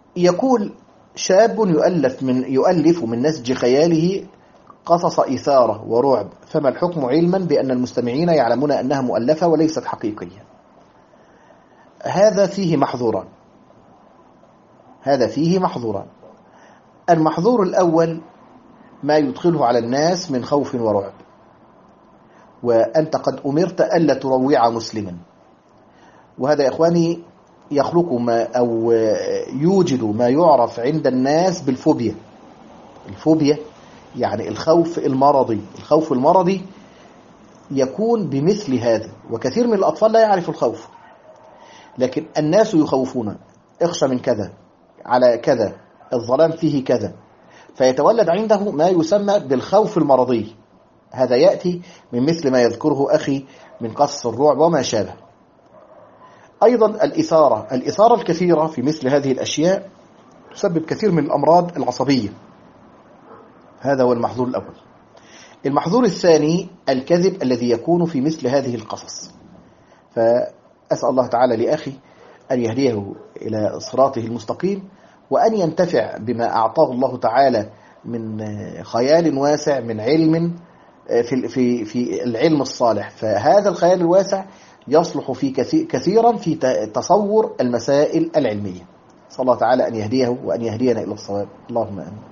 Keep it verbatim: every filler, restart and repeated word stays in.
يقول: شاب يؤلف من يؤلف من نسج خياله قصص إثارة ورعب، فما الحكم علما بأن المستمعين يعلمون أنها مؤلفة وليست حقيقية؟ هذا فيه محظوران هذا فيه محظوران المحظور الأول ما يدخله على الناس من خوف ورعب، وأنت قد أمرت ألا تروع مسلما، وهذا يا إخواني يخلق ما أو يوجد ما يعرف عند الناس بالفوبيا. الفوبيا يعني الخوف المرضي. الخوف المرضي يكون بمثل هذا، وكثير من الأطفال لا يعرف الخوف، لكن الناس يخوفون: اخشى من كذا، على كذا، الظلام فيه كذا، فيتولد عنده ما يسمى بالخوف المرضي. هذا يأتي من مثل ما يذكره أخي من قصص الرعب وما شابه. أيضا الإثارة الإثارة الكثيرة في مثل هذه الأشياء تسبب كثير من الأمراض العصبية. هذا هو المحظور الأول. المحظور الثاني الكذب الذي يكون في مثل هذه القصص. فأسأل الله تعالى لأخي أن يهديه إلى صراطه المستقيم، وأن ينتفع بما أعطاه الله تعالى من خيال واسع، من علم في في في العلم الصالح. فهذا الخيال الواسع يصلح في كثيرا في تصور المسائل العلمية. صلى الله تعالى أن يهديه وأن يهدينا إلى الصواب. اللهم آمين.